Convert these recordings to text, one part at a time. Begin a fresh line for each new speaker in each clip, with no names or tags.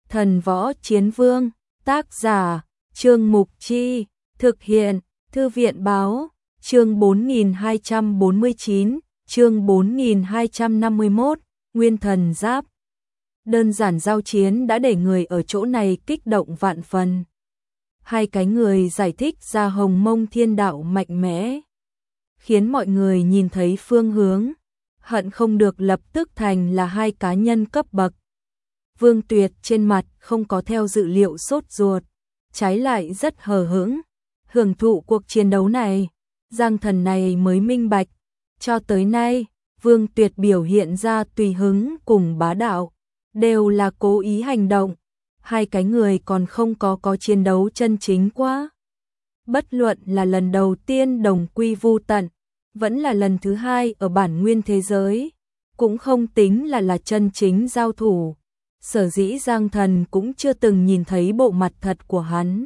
Thần Võ Chiến Vương, tác giả, Trương Mục Chi, thực hiện, Thư viện báo, chương 4249, chương 4251, Nguyên Thần Giáp. Đơn giản giao chiến đã để người ở chỗ này kích động vạn phần. Hai cái người giải thích ra Hồng Mông Thiên Đạo mạnh mẽ, khiến mọi người nhìn thấy phương hướng, hận không được lập tức thành là hai cá nhân cấp bậc. Vương Tuyệt trên mặt không có theo dự liệu sốt ruột, trái lại rất hờ hững, hưởng thụ cuộc chiến đấu này. Giang Thần này mới minh bạch, cho tới nay, Vương Tuyệt biểu hiện ra tùy hứng cùng bá đạo, đều là cố ý hành động, hai cái người còn không có chiến đấu chân chính quá. Bất luận là lần đầu tiên đồng quy vu tận, vẫn là lần thứ hai ở bản nguyên thế giới, cũng không tính là chân chính giao thủ. Sở dĩ Giang Thần cũng chưa từng nhìn thấy bộ mặt thật của hắn.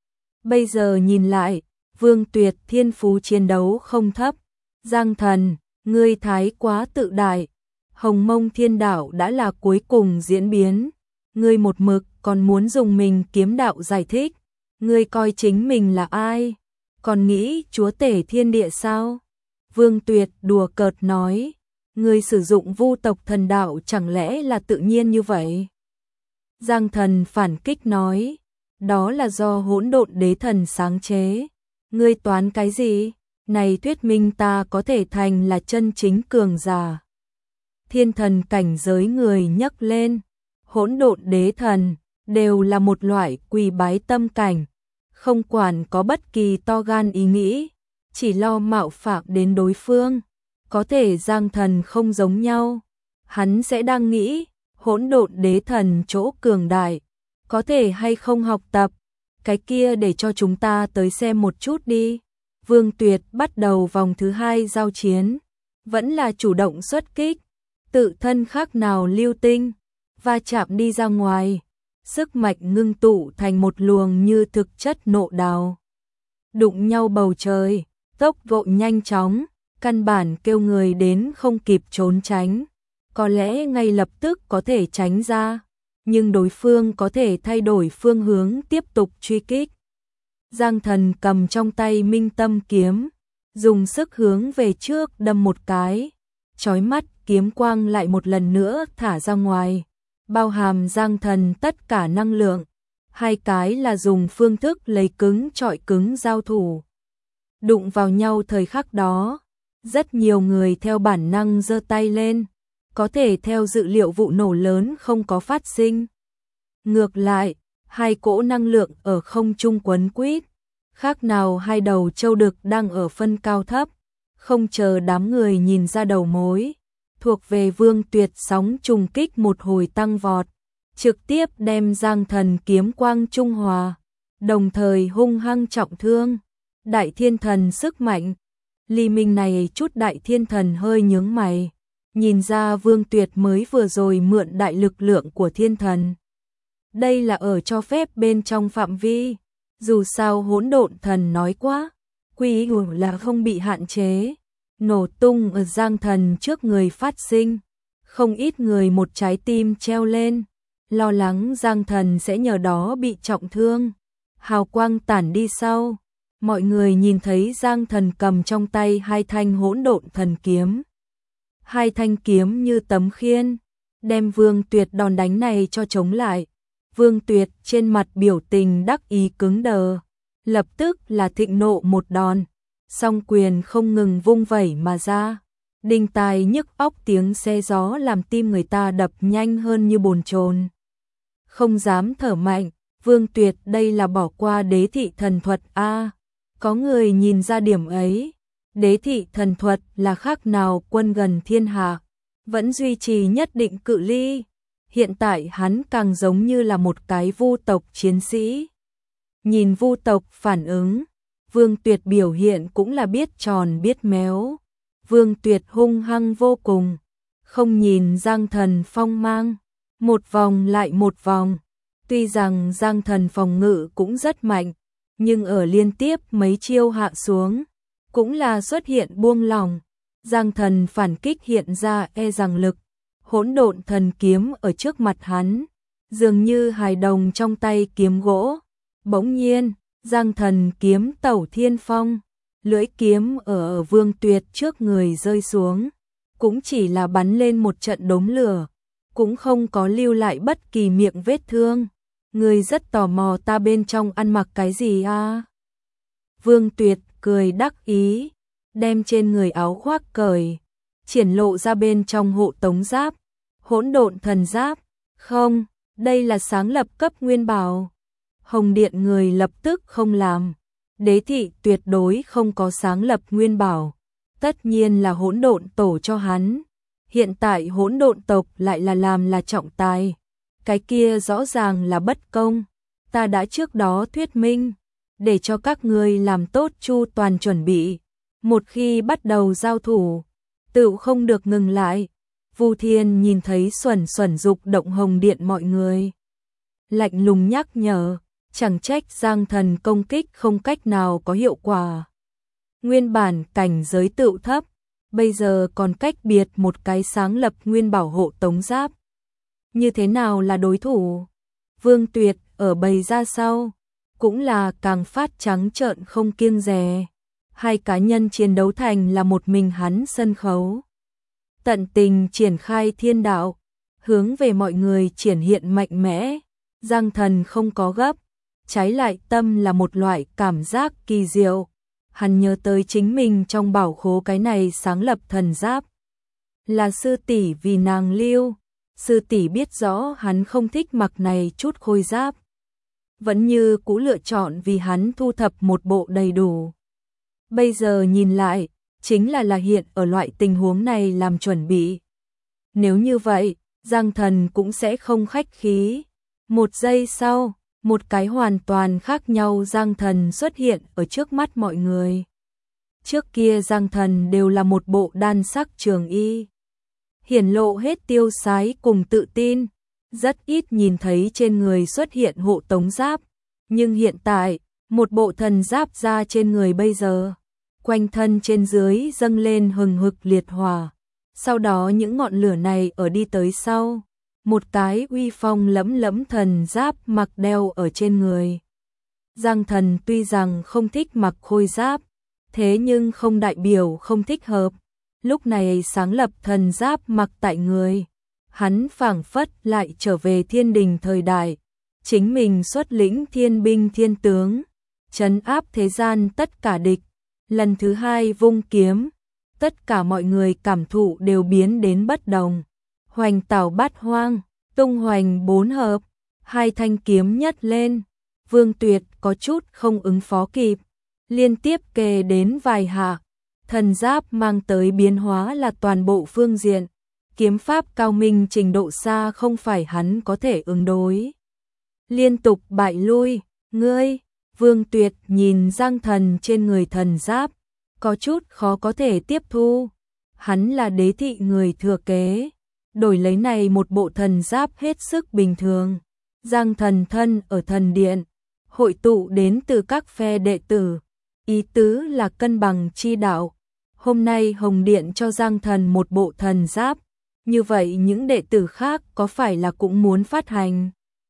Bây giờ nhìn lại, Vương Tuyệt thiên phú chiến đấu không thấp. Giang Thần, ngươi thái quá tự đại. Hồng Mông Thiên Đạo đã là cuối cùng diễn biến. Ngươi một mực còn muốn dùng mình kiếm đạo giải thích. Ngươi coi chính mình là ai? Còn nghĩ chúa tể thiên địa sao? Vương Tuyệt đùa cợt nói. Ngươi sử dụng vu tộc thần đạo chẳng lẽ là tự nhiên như vậy? Giang Thần phản kích nói. Đó là do hỗn độn đế thần sáng chế. Ngươi toán cái gì? Này thuyết minh ta có thể thành là chân chính cường giả. Thiên thần cảnh giới người nhấc lên. Hỗn độn đế thần đều là một loại quỳ bái tâm cảnh, không quản có bất kỳ to gan ý nghĩ, chỉ lo mạo phạm đến đối phương. Có thể Giang Thần không giống nhau, hắn sẽ đang nghĩ hỗn độn đế thần chỗ cường đại, có thể hay không học tập, cái kia để cho chúng ta tới xem một chút đi. Vương Tuyệt bắt đầu vòng thứ hai giao chiến, vẫn là chủ động xuất kích, tự thân khác nào lưu tinh, va chạm đi ra ngoài, sức mạnh ngưng tụ thành một luồng như thực chất nộ đào. Đụng nhau bầu trời, tốc độ nhanh chóng, căn bản kêu người đến không kịp trốn tránh, có lẽ ngay lập tức có thể tránh ra, nhưng đối phương có thể thay đổi phương hướng tiếp tục truy kích. Giang Thần cầm trong tay Minh Tâm kiếm, dùng sức hướng về trước đâm một cái, chói mắt kiếm quang lại một lần nữa thả ra ngoài, bao hàm Giang Thần tất cả năng lượng. Hai cái là dùng phương thức lấy cứng chọi cứng giao thủ. Đụng vào nhau thời khắc đó, rất nhiều người theo bản năng giơ tay lên, có thể theo dự liệu vụ nổ lớn không có phát sinh. Ngược lại, hai cỗ năng lượng ở không trung quấn quýt, khác nào hai đầu trâu đực đang ở phân cao thấp, không chờ đám người nhìn ra đầu mối. Thuộc về Vương Tuyệt sóng trùng kích một hồi tăng vọt, trực tiếp đem Giang Thần kiếm quang trung hòa, đồng thời hung hăng trọng thương. Đại Thiên Thần sức mạnh, Ly Minh này chút Đại Thiên Thần hơi nhướng mày, nhìn ra Vương Tuyệt mới vừa rồi mượn đại lực lượng của Thiên Thần. Đây là ở cho phép bên trong phạm vi, dù sao Hỗn Độn Thần nói quá, quy ủ là không bị hạn chế. Nổ tung ở Giang Thần trước người phát sinh, không ít người một trái tim treo lên, lo lắng Giang Thần sẽ nhờ đó bị trọng thương. Hào quang tản đi sau, mọi người nhìn thấy Giang Thần cầm trong tay hai thanh hỗn độn thần kiếm. Hai thanh kiếm như tấm khiên, đem Vương Tuyệt đòn đánh này cho chống lại. Vương Tuyệt trên mặt biểu tình đắc ý cứng đờ, lập tức là thịnh nộ một đòn. Song quyền không ngừng vung vẩy mà ra, đinh tai nhức óc tiếng xe gió làm tim người ta đập nhanh hơn như bồn chồn. Không dám thở mạnh, Vương Tuyệt đây là bỏ qua đế thị thần thuật a. Có người nhìn ra điểm ấy, đế thị thần thuật là khác nào quân gần thiên hạ, vẫn duy trì nhất định cự ly. Hiện tại hắn càng giống như là một cái vu tộc chiến sĩ. Nhìn vu tộc phản ứng, Vương Tuyệt biểu hiện cũng là biết tròn biết méo. Vương Tuyệt hung hăng vô cùng, không nhìn Giang Thần phong mang, một vòng lại một vòng. Tuy rằng Giang Thần phòng ngự cũng rất mạnh, nhưng ở liên tiếp mấy chiêu hạ xuống, cũng là xuất hiện buông lỏng. Giang Thần phản kích hiện ra e rằng lực, hỗn độn thần kiếm ở trước mặt hắn, dường như hài đồng trong tay kiếm gỗ. Bỗng nhiên, Giang Thần kiếm tẩu thiên phong, lưỡi kiếm ở Vương Tuyệt trước người rơi xuống, cũng chỉ là bắn lên một trận đốm lửa, cũng không có lưu lại bất kỳ miệng vết thương. Người rất tò mò ta bên trong ăn mặc cái gì à? Vương Tuyệt cười đắc ý, đem trên người áo khoác cởi, triển lộ ra bên trong hộ tống giáp, hỗn độn thần giáp. Không, đây là sáng lập cấp nguyên bảo. Hồng Điện người lập tức không làm. Đế thị tuyệt đối không có sáng lập nguyên bảo. Tất nhiên là hỗn độn tổ cho hắn. Hiện tại hỗn độn tộc lại là làm là trọng tài. Cái kia rõ ràng là bất công. Ta đã trước đó thuyết minh, để cho các ngươi làm tốt chu toàn chuẩn bị. Một khi bắt đầu giao thủ, tự không được ngừng lại. Vu Thiên nhìn thấy xuẩn xuẩn dục động Hồng Điện mọi người, lạnh lùng nhắc nhở, chẳng trách Giang Thần công kích không cách nào có hiệu quả. Nguyên bản cảnh giới tựu thấp, bây giờ còn cách biệt một cái sáng lập nguyên bảo hộ tống giáp. Như thế nào là đối thủ? Vương Tuyệt ở bầy ra sau, cũng là càng phát trắng trợn không kiêng dè. Hai cá nhân chiến đấu thành là một mình hắn sân khấu. Tận tình triển khai thiên đạo, hướng về mọi người triển hiện mạnh mẽ. Giang Thần không có gấp, trái lại tâm là một loại cảm giác kỳ diệu. Hắn nhớ tới chính mình trong bảo khố cái này sáng lập thần giáp. Là sư tỷ vì nàng lưu, sư tỷ biết rõ hắn không thích mặc này chút khôi giáp. Vẫn như cũ lựa chọn vì hắn thu thập một bộ đầy đủ. Bây giờ nhìn lại, chính là hiện ở loại tình huống này làm chuẩn bị. Nếu như vậy, Giang Thần cũng sẽ không khách khí. Một giây sau, một cái hoàn toàn khác nhau Giang Thần xuất hiện ở trước mắt mọi người. Trước kia Giang Thần đều là một bộ đan sắc trường y, hiển lộ hết tiêu sái cùng tự tin, rất ít nhìn thấy trên người xuất hiện hộ tống giáp. Nhưng hiện tại, một bộ thần giáp ra trên người bây giờ, quanh thân trên dưới dâng lên hừng hực liệt hỏa. Sau đó những ngọn lửa này ở đi tới sau, một cái uy phong lẫm lẫm thần giáp mặc đeo ở trên người. Giang Thần tuy rằng không thích mặc khôi giáp, thế nhưng không đại biểu không thích hợp. Lúc này sáng lập thần giáp mặc tại người, hắn phảng phất lại trở về thiên đình thời đại, chính mình xuất lĩnh thiên binh thiên tướng, trấn áp thế gian tất cả địch. Lần thứ hai vung kiếm, tất cả mọi người cảm thụ đều biến đến bất đồng. Hoành tảo bát hoang, tung hoành bốn hợp, hai thanh kiếm nhất lên. Vương Tuyệt có chút không ứng phó kịp, liên tiếp kề đến vài hạ. Thần giáp mang tới biến hóa là toàn bộ phương diện, kiếm pháp cao minh trình độ xa không phải hắn có thể ứng đối. Liên tục bại lui, ngươi. Vương Tuyệt nhìn Giang Thần trên người thần giáp, có chút khó có thể tiếp thu. Hắn là đế thị người thừa kế, đổi lấy này một bộ thần giáp hết sức bình thường. Giang Thần thân ở thần điện, hội tụ đến từ các phe đệ tử, ý tứ là cân bằng chi đạo. Hôm nay Hồng Điện cho Giang Thần một bộ thần giáp, như vậy những đệ tử khác có phải là cũng muốn phát hành?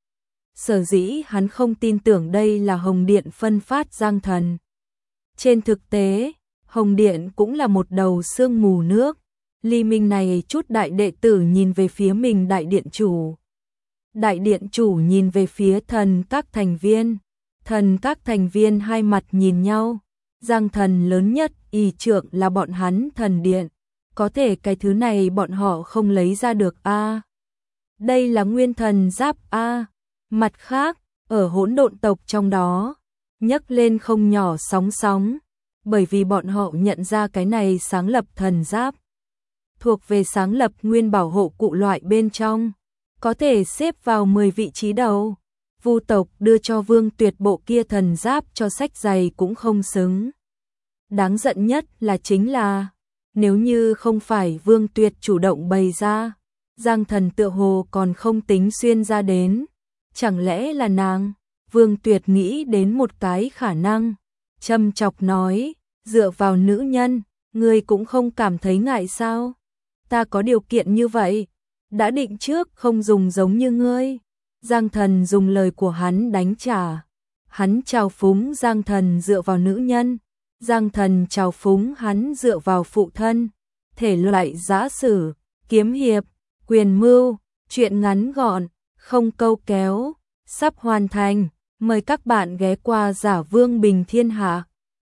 Sở dĩ hắn không tin tưởng đây là Hồng Điện phân phát Giang Thần. Trên thực tế, Hồng Điện cũng là một đầu sương mù nước. Ly minh này chút đại đệ tử nhìn về phía mình đại điện chủ. Đại điện chủ nhìn về phía thần các thành viên. Thần các thành viên hai mặt nhìn nhau. Giang Thần lớn nhất y trượng là bọn hắn thần điện. Có thể cái thứ này bọn họ không lấy ra được a. Đây là nguyên thần giáp a. Mặt khác, ở hỗn độn tộc trong đó, nhấc lên không nhỏ sóng sóng, bởi vì bọn họ nhận ra cái này sáng lập thần giáp, thuộc về sáng lập nguyên bảo hộ cụ loại bên trong, có thể xếp vào 10 vị trí đầu. Vu tộc đưa cho Vương Tuyệt bộ kia thần giáp cho sách giày cũng không xứng. Đáng giận nhất là chính là, nếu như không phải Vương Tuyệt chủ động bày ra, Giang Thần tựa hồ còn không tính xuyên ra đến. Chẳng lẽ là nàng? Vương Tuyệt nghĩ đến một cái khả năng, châm chọc nói, dựa vào nữ nhân, ngươi cũng không cảm thấy ngại sao? Ta có điều kiện như vậy, đã định trước không dùng giống như ngươi. Giang Thần dùng lời của hắn đánh trả. Hắn trào phúng Giang Thần dựa vào nữ nhân, Giang Thần trào phúng hắn dựa vào phụ thân. Thể loại giã sử, kiếm hiệp, quyền mưu, truyện ngắn gọn, không câu kéo, sắp hoàn thành. Mời các bạn ghé qua Giả Vương Bình Thiên Hạ.